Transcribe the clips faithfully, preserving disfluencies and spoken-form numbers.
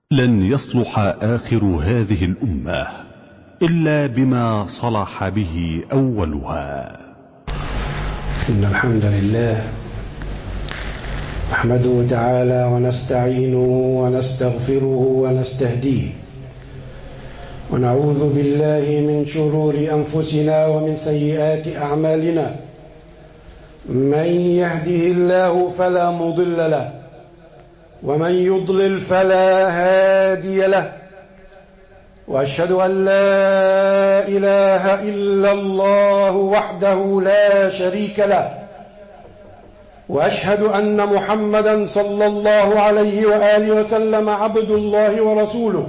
لن يصلح آخر هذه الأمة إلا بما صلح به أولها. إن الحمد لله نحمده تعالى ونستعينه ونستغفره ونستهديه، ونعوذ بالله من شرور أنفسنا ومن سيئات أعمالنا. من يهده الله فلا مضل له، ومن يضلل فلا هادي له، وأشهد أن لا إله إلا الله وحده لا شريك له، وأشهد أن محمدا صلى الله عليه وآله وسلم عبد الله ورسوله.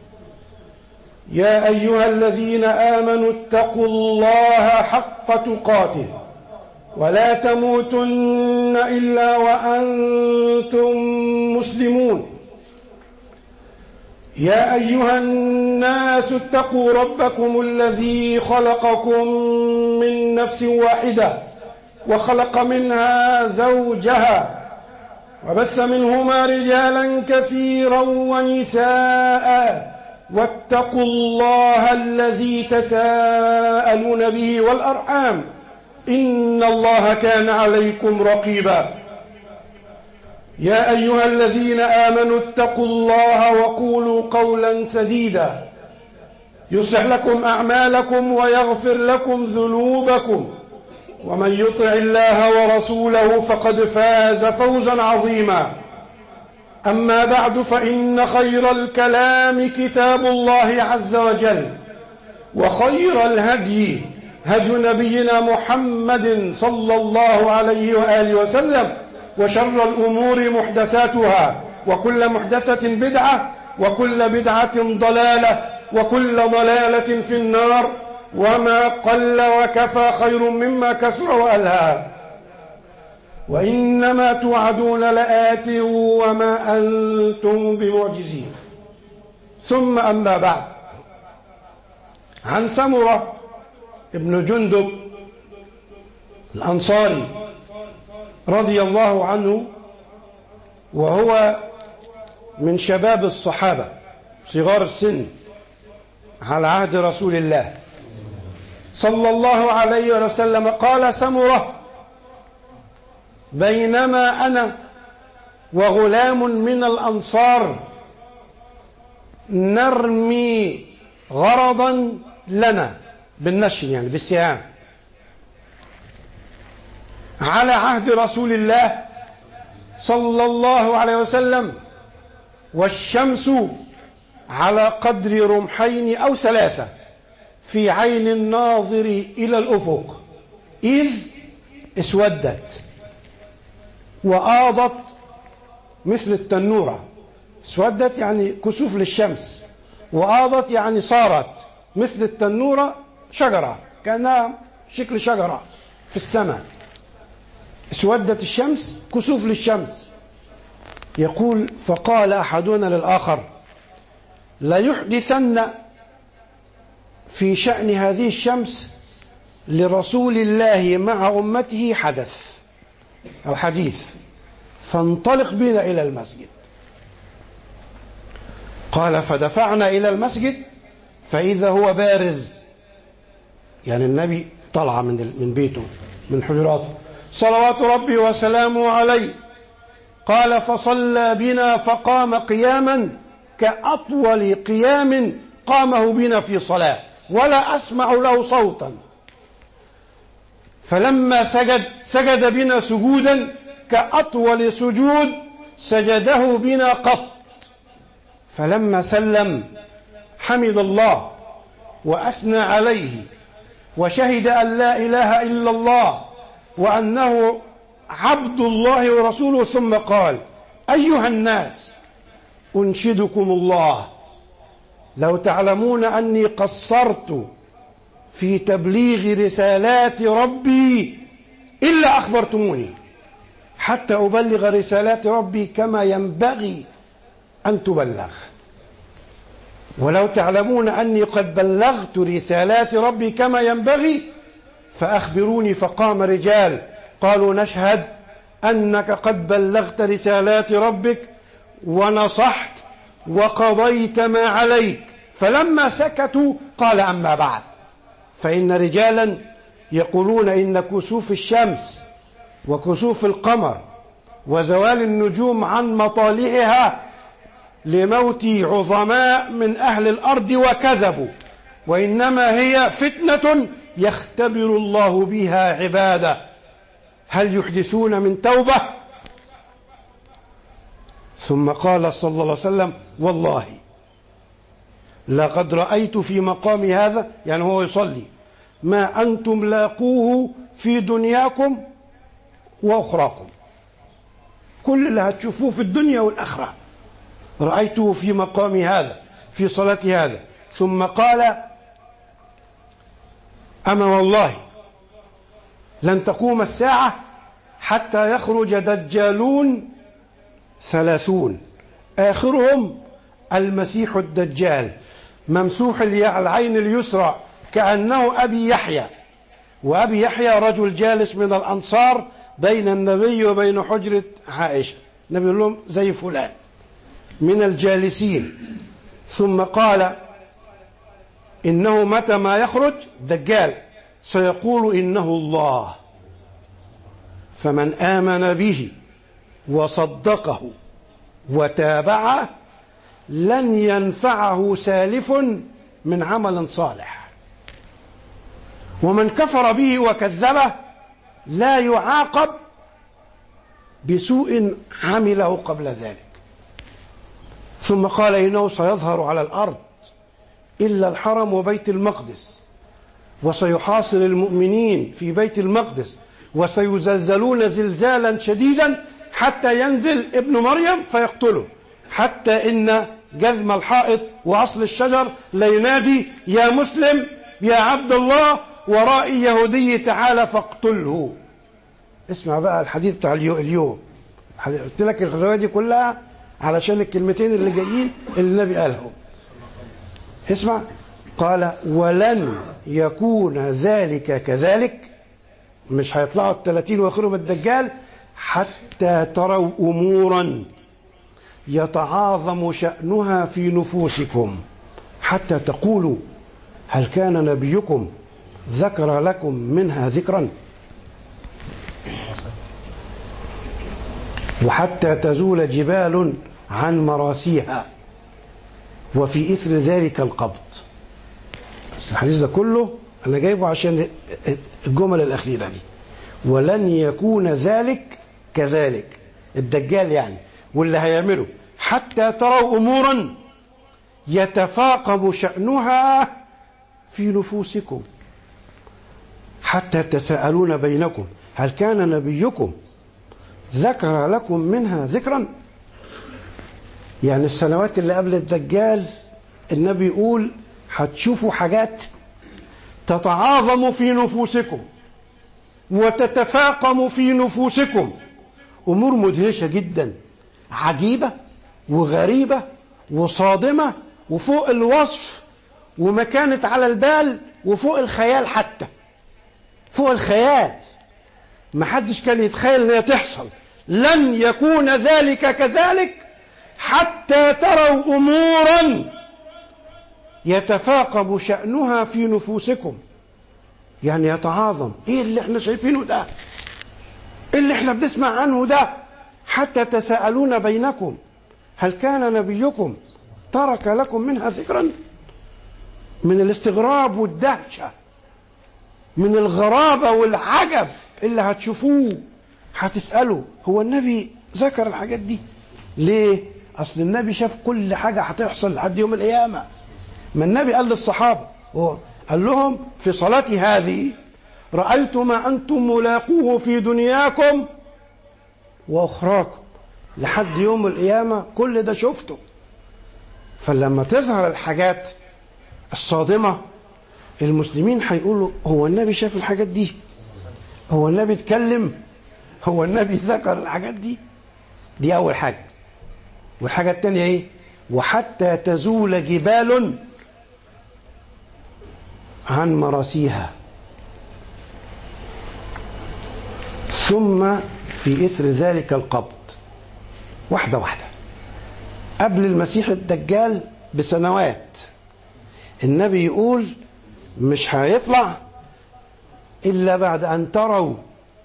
يا أيها الذين آمنوا اتقوا الله حق تقاته ولا تموتن إلا وأنتم مسلمون. يا أيها الناس اتقوا ربكم الذي خلقكم من نفس واحدة وخلق منها زوجها وبث منهما رجالا كثيرا ونساء، واتقوا الله الذي تساءلون به والأرحام إن الله كان عليكم رقيبا. يا أيها الذين آمنوا اتقوا الله وقولوا قولا سديدا يصلح لكم أعمالكم ويغفر لكم ذنوبكم، ومن يطع الله ورسوله فقد فاز فوزا عظيما. أما بعد، فإن خير الكلام كتاب الله عز وجل، وخير الهدي هدي نبينا محمد صلى الله عليه وآله وسلم، وشر الأمور محدثاتها، وكل محدثة بدعة، وكل بدعة ضلالة، وكل ضلالة في النار. وما قل وكفى خير مما كثر وألهى. وإنما توعدون لآت وما أنتم بمعجزين. ثم أما بعد، عن سمرة ابن جندب الأنصاري رضي الله عنه، وهو من شباب الصحابة صغار السن على عهد رسول الله صلى الله عليه وسلم، قال سمرة: بينما أنا وغلام من الأنصار نرمي غرضا لنا بالنشر، يعني بالسهام، على عهد رسول الله صلى الله عليه وسلم، والشمس على قدر رمحين أو ثلاثة في عين الناظر إلى الأفق، إذ اسودت وآضت مثل التنورة. اسودت يعني كسوف للشمس، وآضت يعني صارت مثل التنورة، شجرة كأنها شكل شجرة في السماء. اسودت الشمس، كسوف للشمس. يقول: فقال أحدنا للآخر: لا يحدثن في شأن هذه الشمس لرسول الله مع أمته حدث أو حديث، فانطلق بنا إلى المسجد. قال: فدفعنا إلى المسجد فإذا هو بارز، يعني النبي طلع من من بيته من حجراته صلوات ربي وسلامه عليه. قال: فصلى بنا فقام قياما كأطول قيام قامه بنا في صلاة، ولا أسمع له صوتا. فلما سجد سجد بنا سجودا كأطول سجود سجده بنا قط. فلما سلم حمد الله وأثنى عليه، وشهد أن لا إله إلا الله وأنه عبد الله ورسوله، ثم قال: أيها الناس، أنشدكم الله، لو تعلمون أني قصرت في تبليغ رسالات ربي إلا أخبرتموني حتى أبلغ رسالات ربي كما ينبغي أن تبلغ، ولو تعلمون أني قد بلغت رسالات ربي كما ينبغي فأخبروني. فقام رجال قالوا: نشهد أنك قد بلغت رسالات ربك ونصحت وقضيت ما عليك. فلما سكتوا قال أما بعد، فإن رجالا يقولون إن كسوف الشمس وكسوف القمر وزوال النجوم عن مطالعها لموت عظماء من أهل الأرض وكذبوا، وإنما هي فتنة يختبر الله بها عباده، هل يحدثون من توبة؟ ثم قال صلى الله عليه وسلم والله لقد رأيت في مقام هذا، يعني هو يصلي، ما أنتم لاقوه في دنياكم وأخراكم، كل اللي هتشوفوه في الدنيا والآخرة رأيته في مقام هذا في صلاة هذا. ثم قال أما والله لن تقوم الساعة حتى يخرج دجالون ثلاثون آخرهم المسيح الدجال ممسوح العين اليسرى كأنه أبي يحيى، وأبي يحيى رجل جالس من الأنصار بين النبي وبين حجرة عائشة، النبي يقول لهم زي فلان من الجالسين. ثم قال إنه متى ما يخرج دجال سيقول إنه الله، فمن آمن به وصدقه وتابعه لن ينفعه سالف من عمل صالح، ومن كفر به وكذبه لا يعاقب بسوء عمله قبل ذلك. ثم قال إنه سيظهر على الأرض إلا الحرم وبيت المقدس، وسيحاصر المؤمنين في بيت المقدس، وسيزلزلون زلزالا شديدا حتى ينزل ابن مريم فيقتله، حتى إن جذم الحائط وأصل الشجر لينادي يا مسلم يا عبد الله ورائي يهودي تعالى فاقتله. اسمع بقى الحديث بتاع اليوم، قلت لك الرواية دي كلها علشان الكلمتين اللي جايين اللي النبي قالهم. اسمع، قال ولن يكون ذلك كذلك، مش هيطلعوا الثلاثين واخرهم الدجال حتى تروا أمورا يتعاظم شأنها في نفوسكم، حتى تقولوا هل كان نبيكم ذكر لكم منها ذكرا، وحتى تزول جبال عن مراسيها، وفي إثر ذلك القبض. الحديث ده كله أنا جايبه عشان الجمل الأخيرة دي، ولن يكون ذلك كذلك الدجال يعني واللي هيعمله، حتى تروا أمورا يتفاقم شأنها في نفوسكم، حتى تساءلون بينكم هل كان نبيكم ذكر لكم منها ذكرا. يعني السنوات اللي قبل الدجال النبي يقول هتشوفوا حاجات تتعاظم في نفوسكم وتتفاقم في نفوسكم، أمور مدهشة جدا عجيبة وغريبة وصادمة وفوق الوصف، وما كانت على البال وفوق الخيال، حتى فوق الخيال ما حدش كان يتخيل ان هي تحصل. لن يكون ذلك كذلك حتى تروا أمورا يتفاقم شأنها في نفوسكم، يعني يتعاظم. ايه اللي احنا شايفينه ده، ايه اللي احنا بنسمع عنه ده، حتى تساءلون بينكم هل كان نبيكم ترك لكم منها ذكرا. من الاستغراب والدهشة، من الغرابة والعجب اللي هتشوفوه، هتسألوا هو النبي ذكر الحاجات دي ليه؟ أصل النبي شاف كل حاجة هتحصل لحد يوم القيامة. ما النبي قال للصحابة، قال لهم في صلاتي هذه رأيت ما أنتم ملاقوه في دنياكم وأخراكم، لحد يوم القيامة كل ده شفته. فلما تظهر الحاجات الصادمة المسلمين هيقولوا هو النبي شاف الحاجات دي، هو النبي اتكلم، هو النبي ذكر الحاجات دي. دي أول حاجة. والحاجة الثانية ايه؟ وحتى تزول جبال عن مراسيها، ثم في إثر ذلك القبض. واحدة واحدة قبل المسيح الدجال بسنوات النبي يقول مش هيطلع إلا بعد أن تروا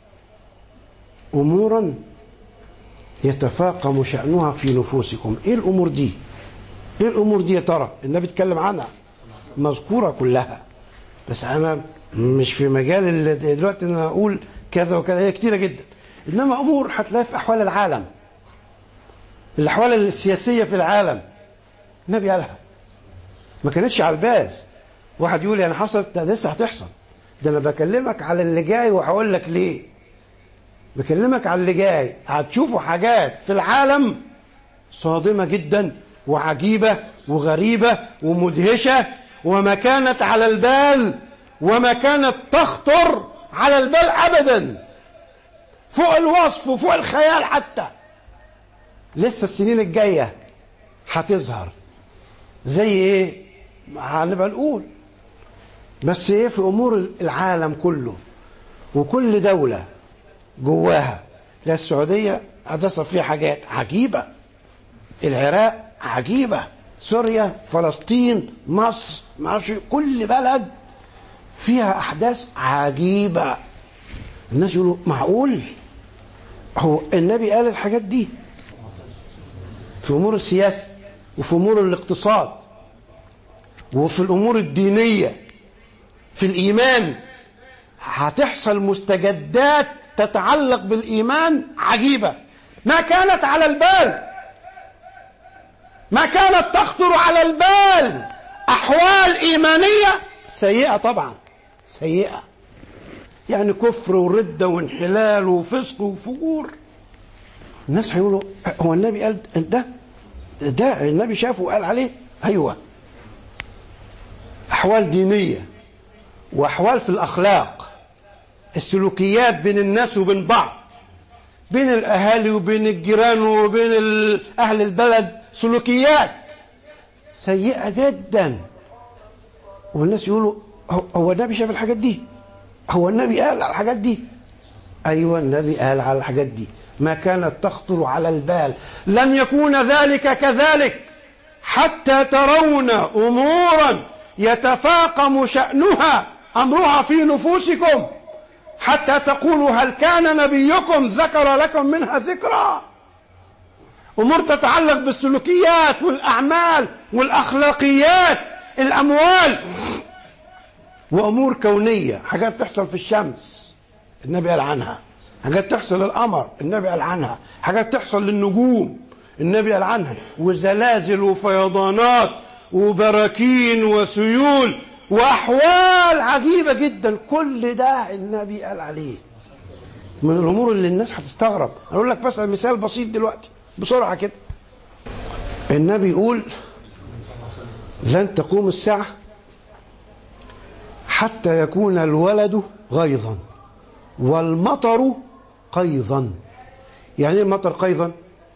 أمورا يتفاقم شأنها في نفوسكم. إيه الأمور دي؟ إيه الأمور دي يا ترى؟ النبي اتكلم عنها مذكورة كلها، بس أنا مش في مجال دلوقتي أن أقول كذا وكذا، هي كتيرة جدا، إنما أمور هتلاقي في أحوال العالم، الأحوال السياسية في العالم النبي قالها، ما كانتش على البال. واحد يقول يعني حصلت، ده لسه هتحصل، ده أنا بكلمك على اللي جاي وهقول لك ليه. بكلمك على اللي جاي، هتشوفوا حاجات في العالم صادمة جدا وعجيبة وغريبة ومدهشة، وما كانت على البال وما كانت تخطر على البال أبدا، فوق الوصف وفوق الخيال حتى. لسه السنين الجاية هتظهر زي ايه هنبقى نقول، بس ايه في امور العالم كله وكل دولة جواها. لا السعودية هتصل فيها حاجات عجيبة، العراق عجيبة، سوريا، فلسطين، مصر، معرفش، كل بلد فيها احداث عجيبة. الناس يقولوا معقول هو النبي قال الحاجات دي في امور السياسة وفي امور الاقتصاد وفي الامور الدينية، في الايمان هتحصل مستجدات تتعلق بالايمان عجيبة ما كانت على البال، ما كانت تخطر على البال. احوال ايمانية سيئة طبعا، سيئة يعني كفر وردة وانحلال وفسق وفجور. الناس هيقولوا هو النبي قال ده ده النبي شافه وقال عليه؟ ايوه. احوال دينية واحوال في الاخلاق، السلوكيات بين الناس وبين بعض، بين الاهالي وبين الجيران وبين اهل البلد، سلوكيات سيئة جدا. والناس يقولوا هو النبي شاف الحاجات دي؟ هو النبي قال على الحاجات دي؟ ايوه النبي قال على الحاجات دي، ما كانت تخطر على البال. لن يكون ذلك كذلك حتى ترون امورا يتفاقم شأنها امرها في نفوسكم، حتى تقولوا هل كان نبيكم ذكر لكم منها ذكرى. امور تتعلق بالسلوكيات والاعمال والاخلاقيات، الاموال، وامور كونيه، حاجات تحصل في الشمس النبي قال عنها، حاجات تحصل للقمر النبي قال عنها، حاجات تحصل للنجوم النبي قال عنها، وزلازل وفيضانات وبراكين وسيول واحوال عجيبه جدا، كل ده النبي قال عليه. من الامور اللي الناس هتستغرب، اقول لك بس مثال بسيط دلوقتي بسرعه كده. النبي يقول لن تقوم الساعه حتى يكون الولد غيظا والمطر قيظا. يعني ايه المطر قيظا؟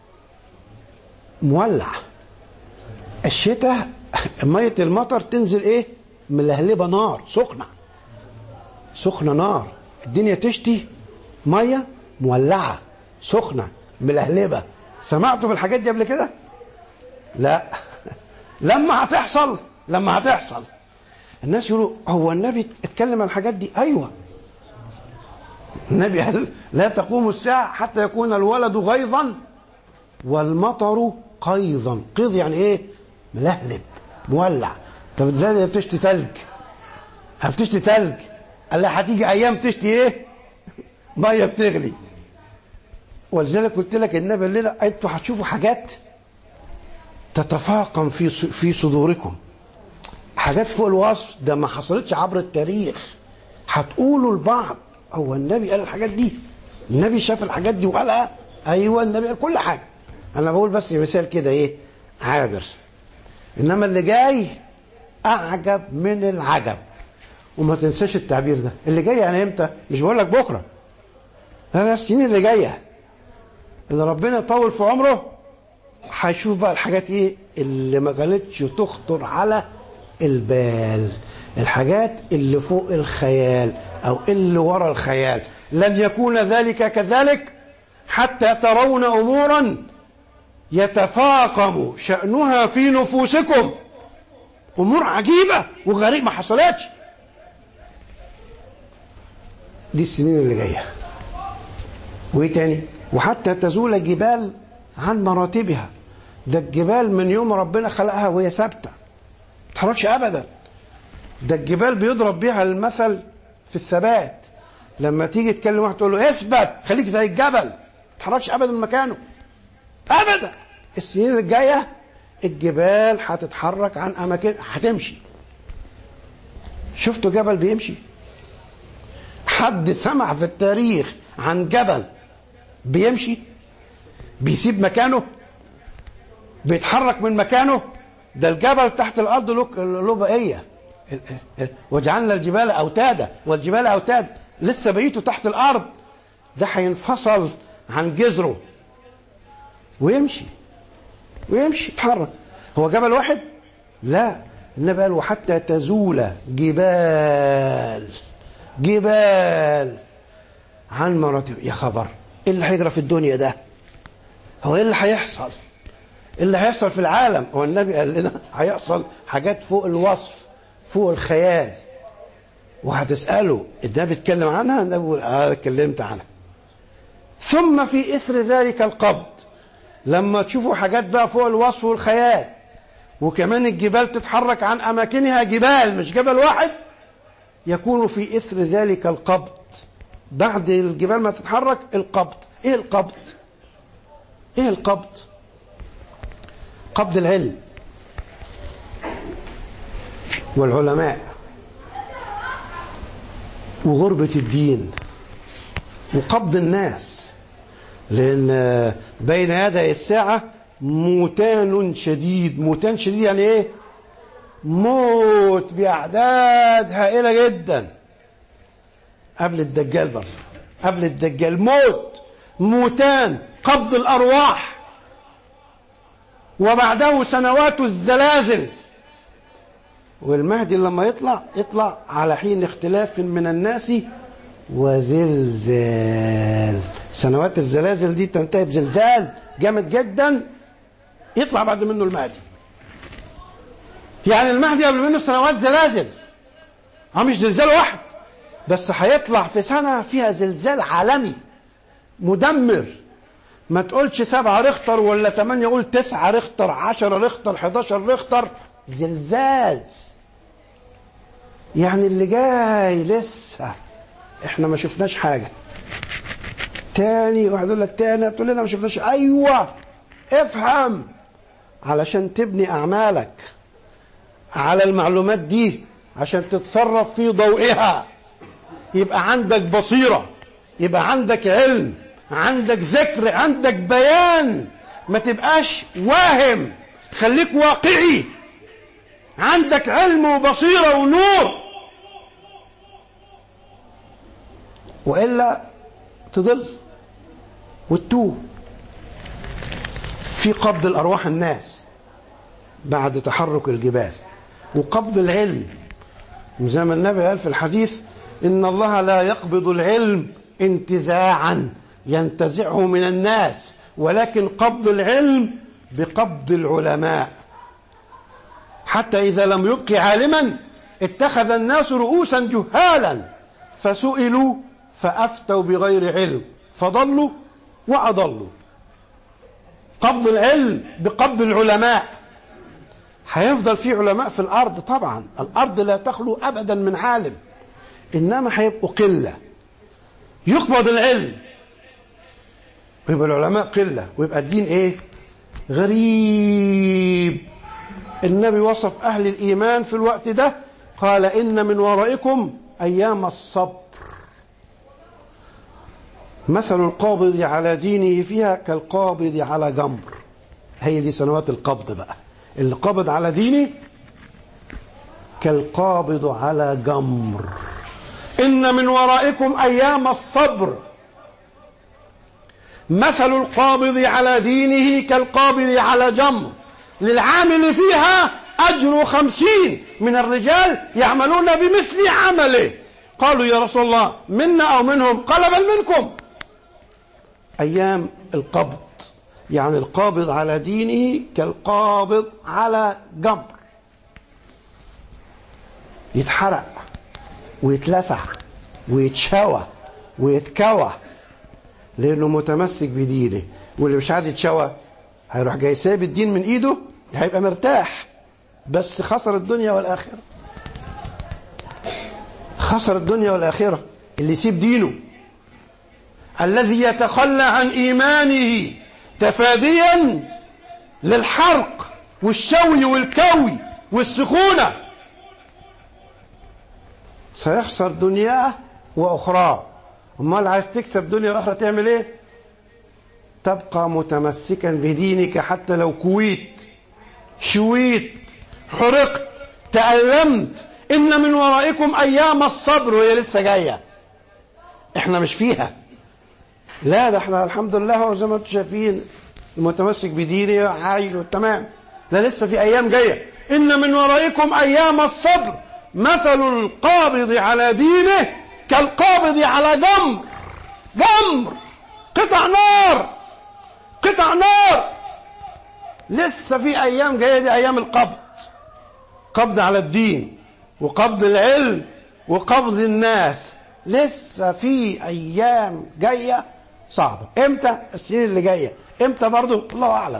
مولع. الشتاء ميه المطر تنزل ايه؟ ملهلبه نار سخنه، سخنه نار، الدنيا تشتي ميه مولعه سخنه ملهلبه. سمعتوا بالحاجات دي قبل كده؟ لا. لما هتحصل لما هتحصل الناس يقولوا هو النبي اتكلم عن الحاجات دي؟ ايوه النبي قال لا تقوم الساعه حتى يكون الولد غيظا والمطر قيظا. قيظ يعني ايه؟ ملهلب مولع. طب ازاي بتشتي تلج؟ بتشتي تلج، قال لها هتيجي ايام تشتي ايه؟ ميه بتغلي. ولذلك قلت لك النبي قال لنا انتوا هتشوفوا حاجات تتفاقم في في صدوركم، حاجات فوق الوصف، ده ما حصلتش عبر التاريخ. هتقولوا لبعض هو النبي قال الحاجات دي؟ النبي شاف الحاجات دي وقالها؟ ايوه النبي قال كل حاجه. انا بقول بس مثال كده ايه عابر، انما اللي جاي اعجب من العجب. وما تنساش التعبير ده، اللي جاي يعني امتى؟ مش بقول لك بكره، لا، السنين اللي جايه اللي ربنا يطول في عمره هيشوف بقى الحاجات ايه اللي ما كانتش تخطر على البال، الحاجات اللي فوق الخيال او اللي ورا الخيال. لن يكون ذلك كذلك حتى ترون امورا يتفاقم شأنها في نفوسكم. أمور عجيبة وغريبة ما حصلتش. دي السنين اللي جاية. وإيه تاني؟ وحتى تزول جبال عن مراتبها. ده الجبال من يوم ربنا خلقها وهي ثابتة ما تتحركش أبدا. ده الجبال بيضرب بيها المثل في الثبات. لما تيجي تكلم واحد تقول له اثبت خليك زي الجبل ما تتحركش أبدا من مكانه أبدا. السنين الجاية الجبال هتتحرك عن أماكن، هتمشي. شفتوا جبل بيمشي؟ حد سمع في التاريخ عن جبل بيمشي بيسيب مكانه بيتحرك من مكانه؟ ده الجبل تحت الأرض له بقية. وجعلنا الجبال أوتادا والجبال أوتاد، لسه بقيته تحت الأرض. ده هينفصل عن جذره ويمشي ويمشي يتحرك. هو جبل واحد؟ لا، النبي قال وحتى تزول جبال جبال عن مراتب. يا خبر، ايه اللي هيجرى في الدنيا ده؟ هو ايه اللي هيحصل؟ ايه اللي هيحصل في العالم؟ هو النبي قال لنا هيحصل حاجات فوق الوصف فوق الخيال. وهتسأله النبي بيتكلم عنها؟ النبي بيقول اه اتكلمت عنها. ثم في اثر ذلك القبض، لما تشوفوا حاجات بقى فوق الوصف والخيال وكمان الجبال تتحرك عن أماكنها، جبال مش جبل واحد، يكون في إثر ذلك القبض. بعد الجبال ما تتحرك القبض. إيه القبض؟ إيه القبض؟ قبض العلم والعلماء وغربة الدين وقبض الناس. لأن بين يدي الساعة موتان شديد. موتان شديد يعني إيه؟ موت بأعداد هائلة جدا. قبل الدجال برضه، قبل الدجال موت، موتان، قبض الأرواح، وبعده سنوات الزلازل. والمهدي لما يطلع يطلع على حين اختلاف من الناس وزلزال. سنوات الزلازل دي تنتهي بزلزال جامد جدا، يطلع بعد منه المهدي. يعني المهدي قبل منه سنوات زلازل، ها مش زلزال واحد بس، هيطلع في سنة فيها زلزال عالمي مدمر. ما تقولش سبعة ريختر ولا ثمانية، قول تسعة ريختر، عشرة ريختر، حداشر ريختر. زلزال. يعني اللي جاي لسه احنا ما شفناش حاجة. تاني واحد يقول لك تاني تقول لنا ما شفناش. ايوه افهم، علشان تبني اعمالك على المعلومات دي عشان تتصرف في ضوئها، يبقى عندك بصيرة، يبقى عندك علم، عندك ذكر، عندك بيان. ما تبقاش واهم، خليك واقعي، عندك علم وبصيرة ونور، وإلا تضل وتتوه. في قبض الأرواح الناس بعد تحرك الجبال، وقبض العلم زي ما النبي قال في الحديث إن الله لا يقبض العلم انتزاعا ينتزعه من الناس، ولكن قبض العلم بقبض العلماء. حتى إذا لم يبق عالما اتخذ الناس رؤوسا جهالا فسئلوا فأفتوا بغير علم فضلوا وأضلوا. قبض العلم بقبض العلماء. هيفضل في علماء في الأرض طبعا، الأرض لا تخلو أبدا من عالم، إنما هيبقوا قلة. يقبض العلم ويبقى العلماء قلة، ويبقى الدين إيه؟ غريب. النبي وصف أهل الإيمان في الوقت ده قال إن من ورائكم أيام الصبر، مثل القابض على دينه فيها كالقابض على جمر. هي دي سنوات القبض بقى. اللي قابض على دينه كالقابض على جمر. إن من ورائكم أيام الصبر، مثل القابض على دينه كالقابض على جمر، للعامل فيها أجر خمسين من الرجال يعملون بمثل عمله. قالوا يا رسول الله منا أو منهم؟ قال بل منكم. أيام القبض يعني القابض على دينه كالقابض على جمر، يتحرق ويتلسع ويتشوى ويتكوى لأنه متمسك بدينه. واللي مش عايز يتشوى هيروح جاي ساب الدين من إيده، هيبقى مرتاح بس خسر الدنيا والآخرة، خسر الدنيا والآخرة. اللي يسيب دينه، الذي يتخلى عن إيمانه تفاديا للحرق والشوي والكوي والسخونة، سيخسر دنياه وأخراه. أمال عايز تكسب دنيا وآخرة تعمل إيه؟ تبقى متمسكا بدينك حتى لو كويت، شويت، حرقت، تألمت. إن من ورائكم أيام الصبر، وهي لسه جاية، إحنا مش فيها. لا ده إحنا الحمد لله زي ما أنتم شايفين المتمسك بدينه عايش والتمام. لا لسه في أيام جاية. إن من ورائكم أيام الصبر مثل القابض على دينه كالقابض على جمر، جمر قطع نار، قطع نار. لسه في أيام جاية، دي أيام القبض، قبض على الدين وقبض العلم وقبض الناس. لسه في أيام جاية صعبة. إمتى؟ السنين اللي جاية. إمتى برضو؟ الله أعلم.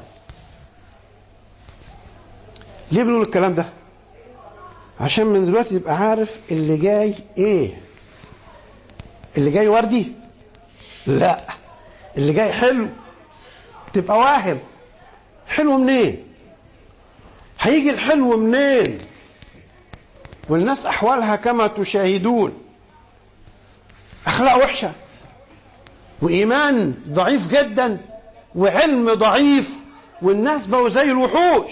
ليه بنقول الكلام ده؟ عشان من دلوقتي تبقى عارف اللي جاي إيه. اللي جاي وردي؟ لا، اللي جاي حلو. تبقى واهم حلو منين؟ هيجي الحلو منين؟ والناس أحوالها كما تشاهدون، أخلاق وحشة وإيمان ضعيف جدا وعلم ضعيف، والناس بقوا زي الوحوش،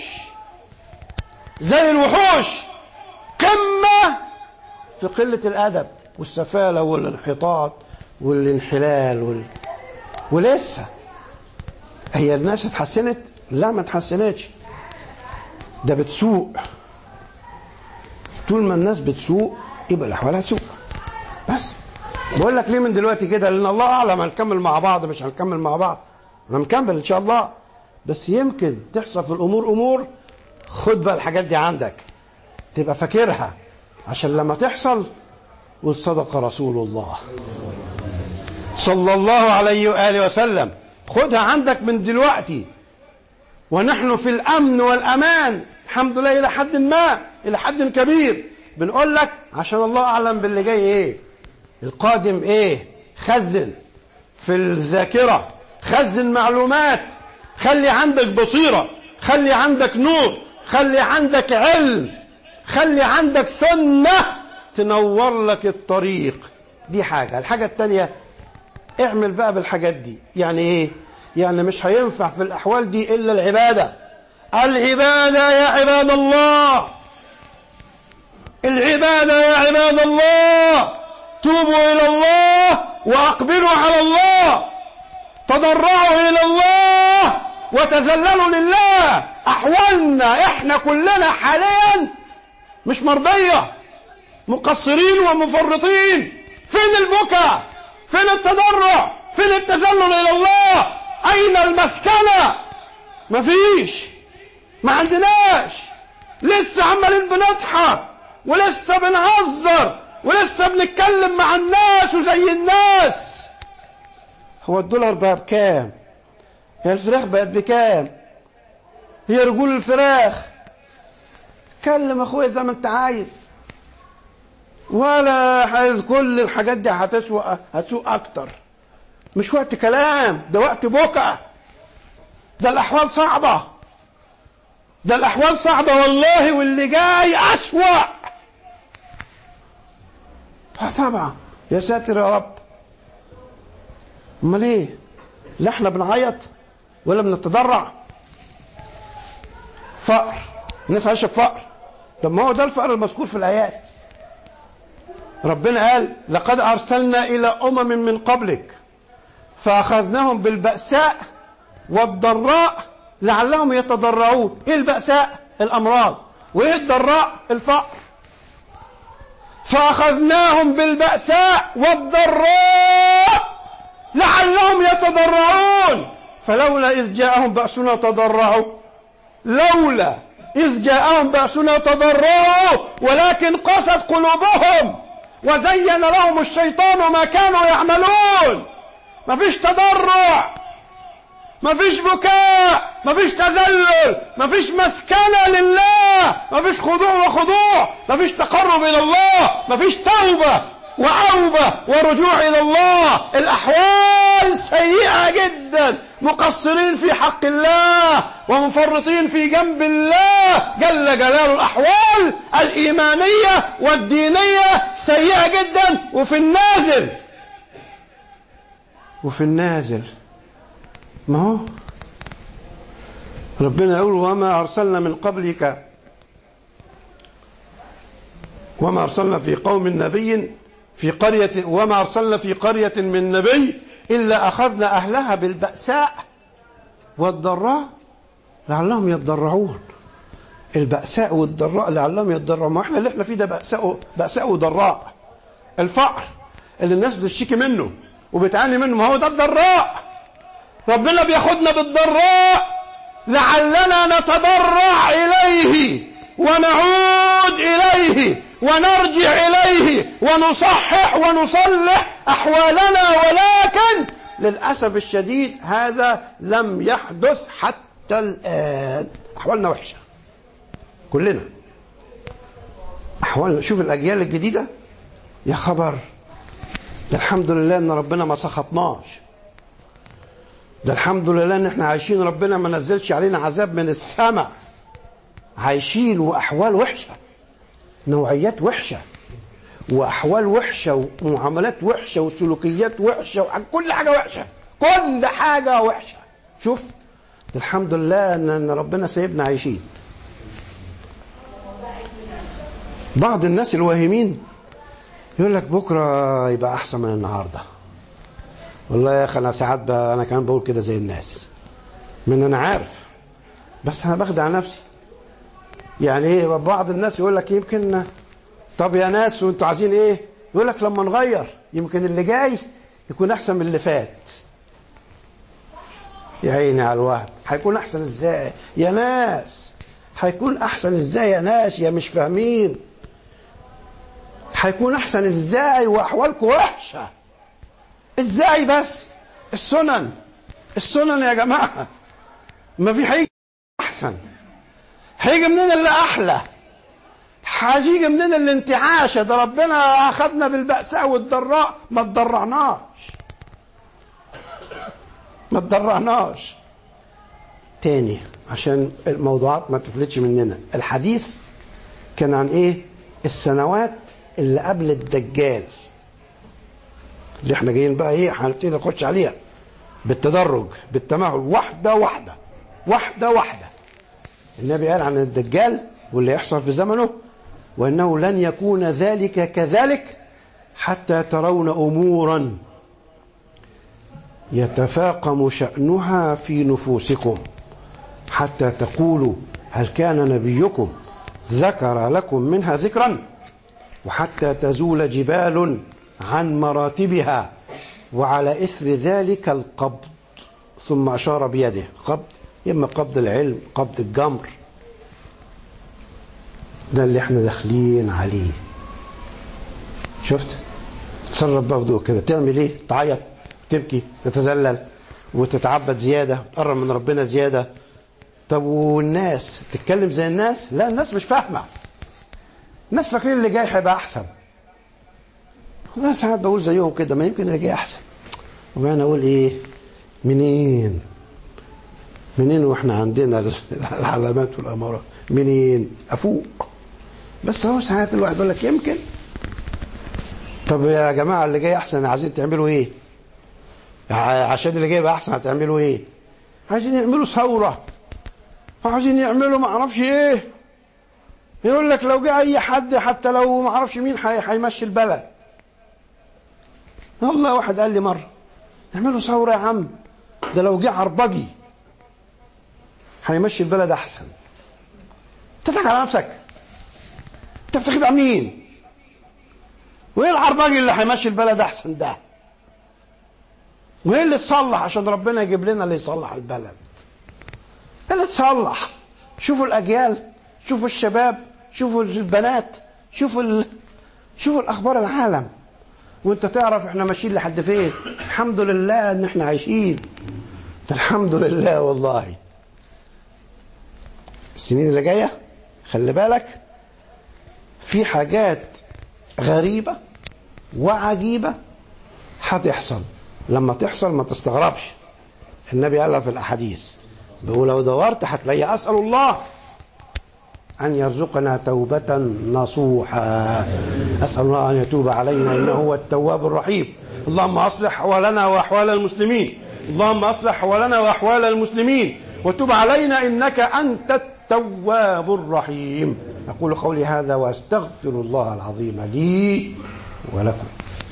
زي الوحوش، قمة في قلة الأدب والسفالة والانحطاط والانحلال وال... ولسه هي الناس اتحسنت؟ لا ما اتحسنتش، ده بتسوء. طول ما الناس بتسوء يبقى الأحوال هتسوء. بس بقول لك ليه من دلوقتي كده؟ لأن الله أعلم هنكمل مع بعض مش هنكمل مع بعض، أنا مكمل إن شاء الله، بس يمكن تحصل في الأمور أمور. خد بقى الحاجات دي عندك تبقى فاكرها، عشان لما تحصل وصدق رسول الله صلى الله عليه وآله وسلم. خدها عندك من دلوقتي، ونحن في الأمن والأمان الحمد لله إلى حد ما، إلى حد كبير. بنقول لك عشان الله أعلم باللي جاي إيه، القادم إيه. خزن في الذاكرة، خزن معلومات، خلي عندك بصيرة، خلي عندك نور، خلي عندك علم، خلي عندك سنة تنور لك الطريق. دي حاجة. الحاجة التانية، اعمل بقى بالحاجات دي. يعني ايه؟ يعني مش هينفع في الأحوال دي إلا العبادة. العبادة يا عباد الله، العبادة يا عباد الله. توبوا إلى الله وأقبلوا على الله، تضرعوا إلى الله وتذللوا لله. أحوالنا إحنا كلنا حاليا مش مرضية، مقصرين ومفرطين. فين البكاء؟ فين التضرع؟ فين التذلل إلى الله؟ أين المسكنة؟ مفيش، ما عندناش. لسه عمالين بنضحك ولسه بنهزر ولسه بنتكلم مع الناس وزي الناس. هو الدولار بقى بكام؟ هي الفراخ بقت بكام؟ هي رجول الفراخ. كلم اخويا زي ما انت عايز، ولا كل الحاجات دي هتسوق هتسوق اكتر. مش وقت كلام، ده وقت بكى. ده الاحوال صعبة، ده الاحوال صعبة والله، واللي جاي اسوأ. طبعا يا ساتر يا رب. امال ايه؟ لا احنا بنعيط ولا بنتضرع؟ فقر، الناس عايشه بفقر. طب ما هو ده الفقر المذكور في الايات. ربنا قال لقد ارسلنا الى امم من قبلك فاخذناهم بالبأساء والضراء لعلهم يتضرعون. ايه البأساء؟ الامراض. وايه الضراء؟ الفقر. فاخذناهم بالبأساء والضراء لعلهم يتضرعون. فلولا إذ جاءهم بأسنا تضرعوا لولا إذ جاءهم بأسنا تضرعوا ولكن قست قلوبهم وزين لهم الشيطان ما كانوا يعملون. ما فيش تضرع، ما فيش بكاء، ما فيش تذلل، ما فيش مسكنة لله، ما فيش خضوع وخضوع، ما فيش تقرب إلى الله، ما فيش توبة وأوبة ورجوع إلى الله. الأحوال سيئة جدا، مقصرين في حق الله ومفرطين في جنب الله جل جلاله. الأحوال الإيمانية والدينية سيئة جدا. وفي النازل وفي النازل ما هو ربنا يقول وما أرسلنا من قبلك وما أرسلنا في قوم نبي في قرية وما أرسلنا في قرية من نبي إلا أخذنا أهلها بالبأساء والضراء لعلهم يتضرعون. البأساء والضراء لعلهم يتضرعون. ما احنا اللي احنا فيه ده بأساء بأساء وضراء. الفقر اللي الناس بتشتكي منه وبتعاني منه ما هو ده الضراء. ربنا بياخدنا بالضراء لعلنا نتضرع إليه ونعود إليه ونرجع إليه ونصحح ونصلح أحوالنا، ولكن للأسف الشديد هذا لم يحدث حتى الآن. أحوالنا وحشة كلنا، أحوالنا. شوف الأجيال الجديدة يا خبر، ده الحمد لله إن ربنا ما سخطناش، ده الحمد لله إن إحنا عايشين ربنا ما نزلش علينا عذاب من السماء. عايشين وأحوال وحشة، نوعيات وحشة وأحوال وحشة ومعاملات وحشة وسلوكيات وحشة وكل حاجة وحشة، كل حاجة وحشة. شوف الحمد لله أن ربنا سيبنا عايشين. بعض الناس الواهمين يقول لك بكرة يبقى أحسن من النهاردة. والله يا أخي أنا ساعات أنا كمان بقول كده زي الناس، من أنا عارف بس أنا بخدع نفسي. يعني ايه؟ بعض الناس يقول لك يمكن طب يا ناس وانتوا عايزين ايه؟ يقول لك لما نغير يمكن اللي جاي يكون احسن من اللي فات. يا عيني على الوهم. هيكون احسن ازاي يا ناس؟ هيكون احسن ازاي يا ناس؟ يا مش فاهمين هيكون احسن ازاي واحوالكم وحشه ازاي؟ بس السنن السنن يا جماعه، ما في حاجه احسن. هيجي منين اللي احلى؟ هيجي منين الانتعاش؟ ده ربنا اخذنا بالبأساء والضراء ما تضرعناش ما تضرعناش تاني عشان الموضوعات ما تفلتش مننا. الحديث كان عن ايه؟ السنوات اللي قبل الدجال اللي احنا جايين بقى ايه هنبتدي نخش عليها بالتدرج بالتمهل، واحده واحده واحده واحده. النبي قال عن الدجال واللي يحصل في زمنه وانه لن يكون ذلك كذلك حتى ترون امورا يتفاقم شأنها في نفوسكم حتى تقولوا هل كان نبيكم ذكر لكم منها ذكرا، وحتى تزول جبال عن مراتبها وعلى إثر ذلك القبض. ثم أشار بيده قبض، إما قبض العلم قبض الجمر. ده اللي احنا داخلين عليه. شفت؟ تتصرف بقى في كده تعمل ايه؟ تعيط تبكي تتذلل وتتعبد زيادة وتقرب من ربنا زيادة. طب والناس تتكلم زي الناس؟ لا، الناس مش فاهمة. الناس فاكرين اللي جاي هيبقى أحسن. أنا ساعات بقول زيهم كده ما يمكن اللي جاي أحسن. وأنا أقول إيه؟ منين؟ منين وإحنا عندنا العلامات والأمارات؟ منين؟ أفوق. بس هو ساعات الواحد يقول لك يمكن. طب يا جماعة اللي جاي أحسن عايزين تعملوا إيه؟ عشان اللي جاي بقى أحسن هتعملوا إيه؟ عايزين يعملوا ثورة، عايزين يعملوا ما أعرفش إيه. يقول لك لو جاء أي حد حتى لو ما أعرفش مين هيمشي البلد. والله واحد قال لي مرة نعملوا ثورة يا عم، ده لو جه عربجي هيمشي البلد أحسن. تضحك على نفسك. أنت بتخدع مين؟ وإيه العربجي اللي هيمشي البلد أحسن ده؟ وايه اللي تصلح عشان ربنا يجيب لنا اللي يصلح البلد؟ ايه اللي تصلح؟ شوفوا الاجيال، شوفوا الشباب، شوفوا البنات، شوفوا ال... شوفوا الاخبار العالم، وانت تعرف احنا ماشيين لحد فين. الحمد لله ان احنا عايشين، الحمد لله. والله السنين اللي جايه خلي بالك في حاجات غريبه وعجيبه هتحصل. لما تحصل ما تستغربش، النبي قالها في الاحاديث، بيقول لو دورت هتلاقي اسال الله أن يرزقنا توبة نصوحا. أسأل الله أن يتوب علينا إنه هو التواب الرحيم. اللهم أصلح أحوالنا وأحوال المسلمين، اللهم أصلح أحوالنا وأحوال المسلمين، وتوب علينا إنك أنت التواب الرحيم. أقول قولي هذا وأستغفر الله العظيم لي ولكم.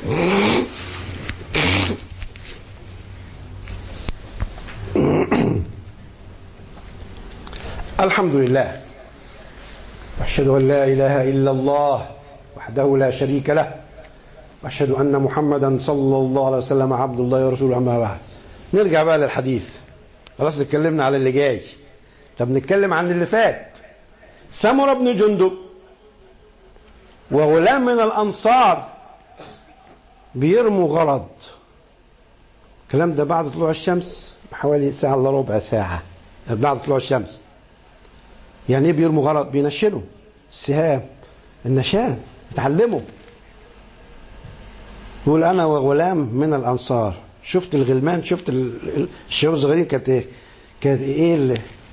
الحمد لله، وأشهد أن لا إله إلا الله وحده لا شريك له، وأشهد أن محمدا صلى الله عليه وسلم عبد الله ورسوله. أما بعد، نرجع بقى للحديث. خلاص اتكلمنا على اللي جاي، طب نتكلم عن اللي فات. سمرة بن جندب وغلام من الأنصار بيرموا غرض. الكلام ده بعد طلوع الشمس بحوالي ساعة إلا ربع ساعة، بعد طلوع الشمس. يعني ايه بيرموا غرض؟ بينشلوا السهام، النشان، يتعلموا. يقول انا وغلام من الانصار. شفت الغلمان، شفت الشباب الصغيرين كانت ايه؟ كانت ايه اللي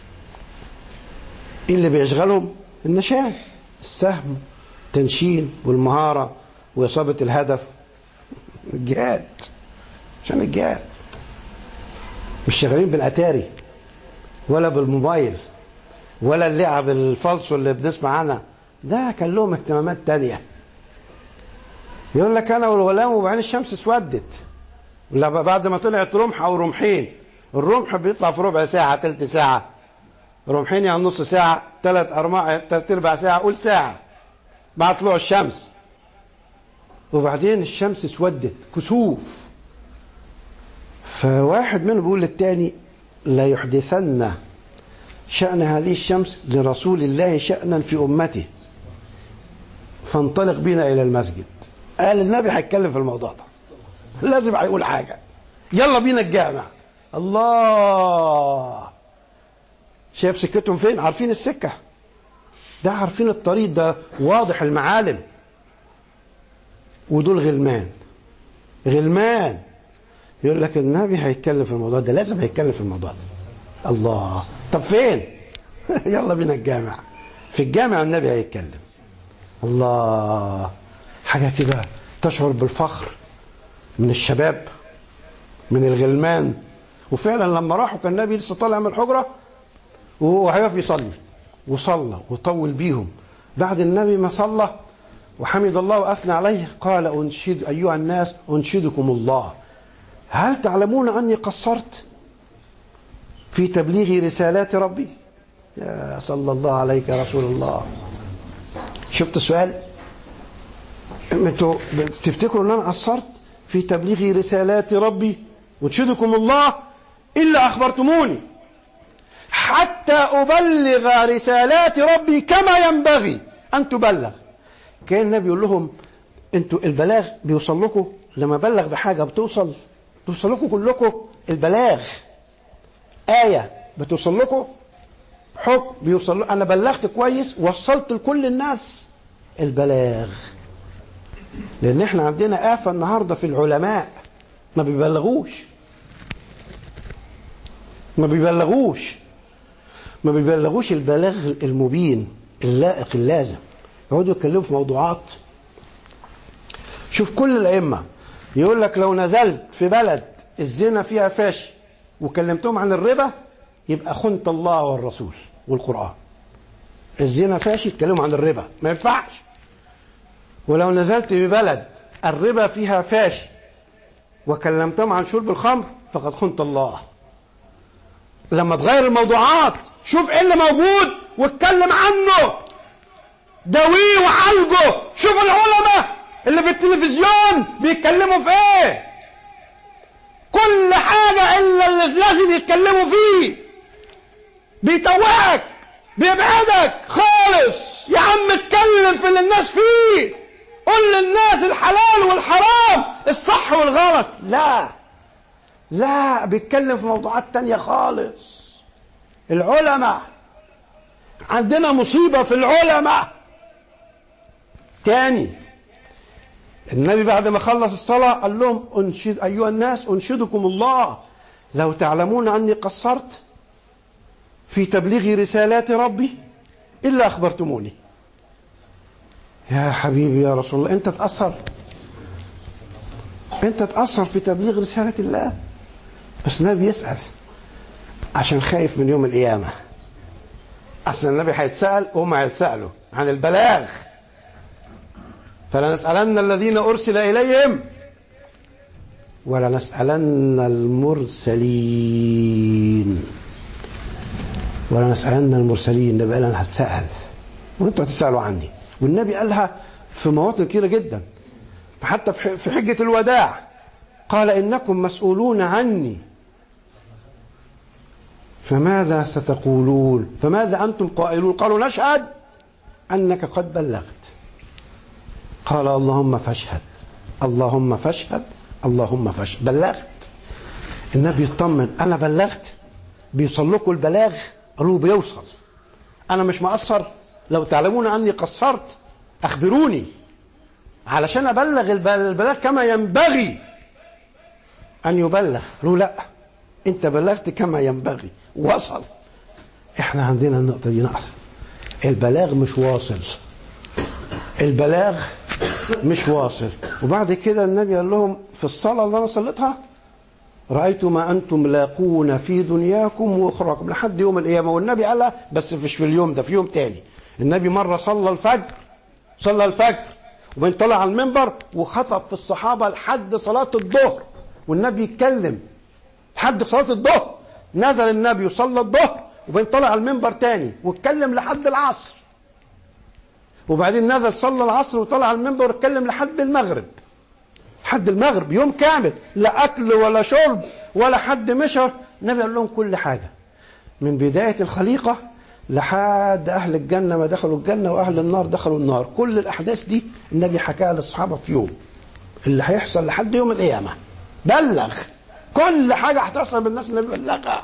ايه اللي بيشغلهم؟ النشان، السهم، التنشين والمهارة وإصابة الهدف. الجهاد، عشان الجهاد. مش شغالين بالاتاري ولا بالموبايل ولا اللعب الفالصو اللي بنسمع عنها، ده كان لهم اهتمامات تانية. يقول لك انا والغلام وبعدين الشمس اسودت، بعد ما طلعت رمح او رمحين. الرمح بيطلع في ربع ساعة، تلت ساعة. رمحين يعني نص ساعة، ثلاث ارباع ثلاث ارباع ساعة، قول ساعة بعد طلوع الشمس. وبعدين الشمس اسودت، كسوف. فواحد منهم بيقول للتاني لا يحدثن شأن هذه الشمس لرسول الله شأنا في أمته فانطلق بنا إلى المسجد. قال النبي هيتكلم في الموضوع ده، لازم هيقول حاجة، يلا بينا الجامع. الله، شايف سكتهم فين؟ عارفين السكة ده، عارفين الطريق ده، واضح المعالم. ودول غلمان، غلمان. يقول لك النبي هيتكلم في الموضوع ده، لازم هيتكلم في الموضوع ده. الله، طب فين؟ يلا بينا الجامع. في الجامع النبي هيتكلم. الله، حاجة كده تشعر بالفخر من الشباب، من الغلمان. وفعلا لما راحوا كان النبي لسه طالع من الحجرة وهو هيقف يصلي، وصلى وطول بيهم. بعد النبي ما صلى وحمد الله وأثنى عليه قال أنشد أيها الناس أنشدكم الله، هل تعلمون أني قصرت في تبليغ رسالات ربي؟ يا صلى الله عليك يا رسول الله. شفت السؤال؟ انتوا تفتكروا ان انا قصرت في تبليغ رسالات ربي؟ وانشدكم الله الا اخبرتموني حتى ابلغ رسالات ربي كما ينبغي ان تبلغ. كان النبي يقول لهم انتوا البلاغ بيوصل لكم، لما بلغ بحاجه بتوصل توصل لكم كلكم. البلاغ آية بتوصل لكم، حكم بيوصل لكم. أنا بلغت كويس، وصلت لكل الناس البلاغ. لأن احنا عندنا آفة النهاردة في العلماء، ما بيبلغوش ما بيبلغوش ما بيبلغوش البلاغ المبين اللائق اللازم. يقعدوا يتكلموا في موضوعات. شوف كل الأئمة يقول لك لو نزلت في بلد الزنا فيها فاشي وكلمتهم عن الربا يبقى خنت الله والرسول والقرآن. الزنا فاشي، يتكلموا عن الربا، ما ينفعش. ولو نزلت في بلد الربا فيها فاشي وكلمتهم عن شرب الخمر فقد خنت الله. لما تغير الموضوعات شوف ايه اللي موجود واتكلم عنه، داويه وعالجه. شوف العلماء اللي في التلفزيون بيتكلموا في ايه. كل حاجة إلا اللي لازم يتكلموا فيه بيتوهك، بيبعدك خالص. يا عم اتكلم في اللي الناس فيه، قل للناس الحلال والحرام، الصح والغلط. لا لا، بيتكلم في موضوعات تانية خالص. العلماء عندنا مصيبة في العلماء. تاني النبي بعد ما خلص الصلاة قال لهم أنشد أيها الناس أنشدكم الله لو تعلمون أني قصرت في تبليغ رسالات ربي إلا أخبرتموني. يا حبيبي يا رسول الله، أنت تأثر أنت تأثر في تبليغ رسالة الله، بس النبي يسأل عشان خايف من يوم القيامة. أصل النبي هيتسأل وهم هيتسألوا عن البلاغ، فلنسألن الذين أرسل إليهم ولنسألن المرسلين ولنسألن المرسلين. النبي قال أنا هتسأل وأنتوا هتسألوا عني. والنبي قالها في مواطن كتيرة جدا، حتى في حجة الوداع قال إنكم مسؤولون عني فماذا ستقولون فماذا أنتم قائلون؟ قالوا نشهد أنك قد بلغت. قال اللهم فاشهد اللهم فاشهد اللهم فاشهد. بلغت. النبي يطمن، أنا بلغت، بيوصل لكم البلاغ؟ قالوا بيوصل. أنا مش مقصر؟ لو تعلمون أني قصرت أخبروني علشان أبلغ البلاغ كما ينبغي أن يبلغ. قالوا لا، أنت بلغت كما ينبغي، وصل. إحنا عندنا النقطة دي نقص، البلاغ مش واصل، البلاغ مش واصل. وبعد كده النبي قال لهم في الصلاة اللي أنا صليتها رأيت ما أنتم لاقون في دنياكم وأخراكم لحد يوم القيامة. والنبي قالها بس مش في اليوم ده، في يوم تاني. النبي مرة صلى الفجر صلى الفجر وبين طلع على المنبر وخطب في الصحابة لحد صلاة الظهر، والنبي يتكلم لحد صلاة الظهر. نزل النبي وصلى الظهر وبين طلع على المنبر تاني واتكلم لحد العصر، وبعدين نزل صلى العصر وطلع على المنبر واتكلم لحد المغرب. لحد المغرب، يوم كامل، لا أكل ولا شرب ولا حد مشى. النبي قال لهم كل حاجة من بداية الخليقة لحد أهل الجنة ما دخلوا الجنة وأهل النار دخلوا النار. كل الأحداث دي النبي حكاها للصحابة في يوم، اللي هيحصل لحد يوم القيامة. بلغ كل حاجة هتحصل بالناس، النبي بلغها.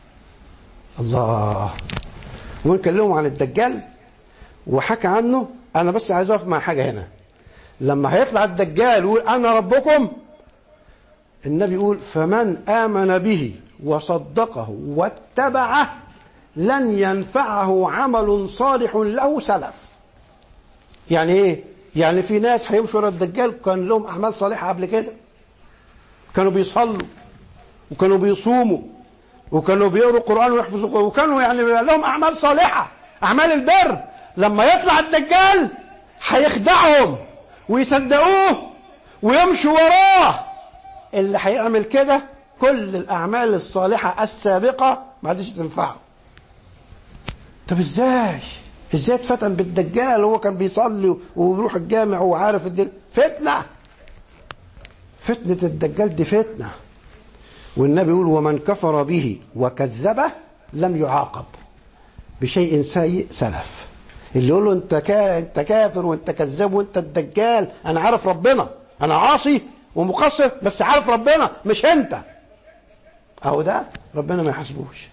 الله. ونكلمهم عن الدجال وحكى عنه. أنا بس عايز أقف مع حاجة هنا. لما هيطلع الدجال ويقول أنا ربكم، النبي يقول فمن آمن به وصدقه واتبعه لن ينفعه عمل صالح له سلف. يعني ايه؟ يعني في ناس هيمشوا ورا الدجال كان لهم أعمال صالحة قبل كده، كانوا بيصلوا وكانوا بيصوموا وكانوا بيقروا القرآن ويحفظوا القرآن وكانوا يعني لهم أعمال صالحة، أعمال البر. لما يطلع الدجال هيخدعهم ويصدقوه ويمشوا وراه. اللي هيعمل كده كل الأعمال الصالحة السابقة ما عادش تنفعه. طب ازاي ازاي اتفتن بالدجال وهو كان بيصلي وبيروح الجامع وعارف الدين؟ فتنة فتنة الدجال دي فتنة. والنبي يقول ومن كفر به وكذبه لم يعاقب بشيء سيء سلف. اللي يقول له انت انت كافر وانت كذاب وانت الدجال، انا عارف ربنا، انا عاصي ومقصر بس عارف ربنا مش انت، اهو ده ربنا ما يحاسبوش.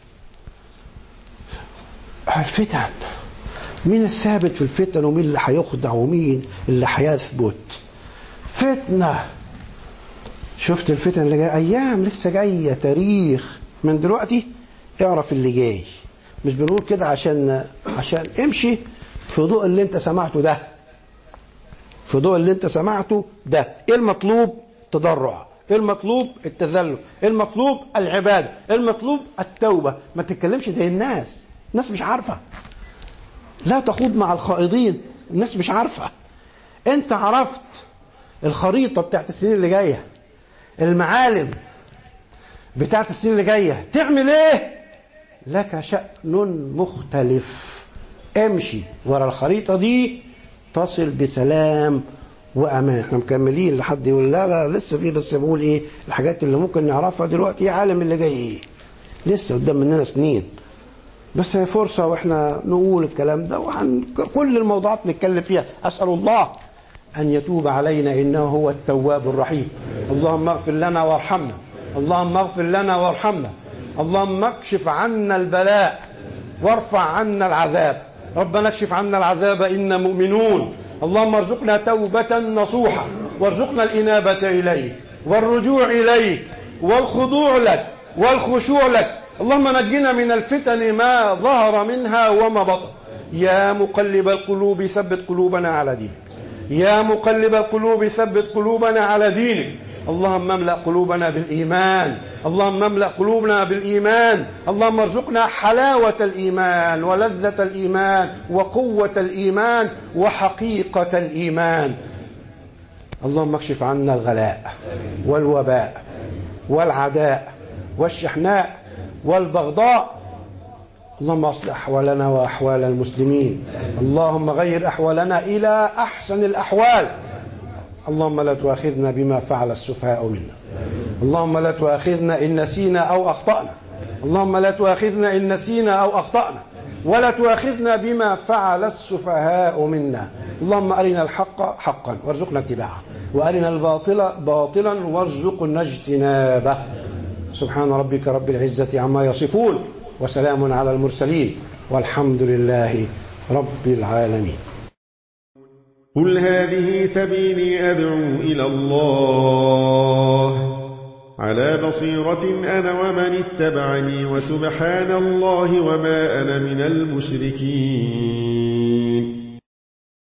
الفتن، مين الثابت في الفتن ومين اللي هيخدع ومين اللي هيثبت؟ فتنة. شفت الفتن اللي جايه؟ ايام لسه جايه، تاريخ من دلوقتي اعرف اللي جاي. مش بنقول كده عشان عشان امشي في ضوء اللي انت سمعته ده، في ضوء اللي انت سمعته ده. ايه المطلوب؟ تضرع. ايه المطلوب؟ التذلل. ايه المطلوب؟ العباده. ايه المطلوب؟ التوبه. ما تتكلمش زي الناس، الناس مش عارفه. لا تخوض مع الخائضين، الناس مش عارفه. انت عرفت الخريطه بتاعت السنين اللي جايه، المعالم بتاعت السنين اللي جايه، تعمل ايه؟ لك شأن مختلف. امشي ورا الخريطة دي تصل بسلام وأمان. احنا مكملين لحد يقول لا لا لسه في، بس بقول ايه الحاجات اللي ممكن نعرفها دلوقتي، ايه عالم اللي جاي ايه، لسه قدام مننا سنين، بس هي فرصة واحنا نقول الكلام ده، وعن كل الموضوعات نتكلم فيها. أسأل الله أن يتوب علينا إنه هو التواب الرحيم. اللهم اغفر لنا وارحمنا، اللهم اغفر لنا وارحمنا، اللهم اكشف عنا البلاء وارفع عنا العذاب. ربنا اكشف عنا العذاب إنا مؤمنون. اللهم ارزقنا توبة نصوحة، وارزقنا الإنابة إليك والرجوع إليك والخضوع لك والخشوع لك. اللهم نجنا من الفتن ما ظهر منها وما بطن. يا مقلب القلوب ثبت قلوبنا على دينك، يا مقلب القلوب ثبت قلوبنا على دينك. اللهم املأ قلوبنا بالإيمان، اللهم املأ قلوبنا بالإيمان. اللهم ارزقنا حلاوة الإيمان ولذة الإيمان وقوة الإيمان وحقيقة الإيمان. اللهم اكشف عنا الغلاء والوباء والعداء والشحناء والبغضاء. اللهم اصلح أحوالنا وأحوال المسلمين. اللهم غير أحوالنا إلى أحسن الأحوال. اللهم لا تؤاخذنا بما فعل السفهاء منا. اللهم لا تؤاخذنا إن نسينا أو أخطأنا. اللهم لا تؤاخذنا إن نسينا أو أخطأنا، ولا تؤاخذنا بما فعل السفهاء منا. اللهم أرنا الحق حقا وارزقنا اتباعه، وأرنا الباطل باطلا وارزقنا اجتنابه. سبحان ربك رب العزة عما يصفون، وسلام على المرسلين، والحمد لله رب العالمين. قل هذه سبيلي أدعو إلى الله على بصيرة أنا ومن اتبعني، وسبحان الله وما أنا من المشركين.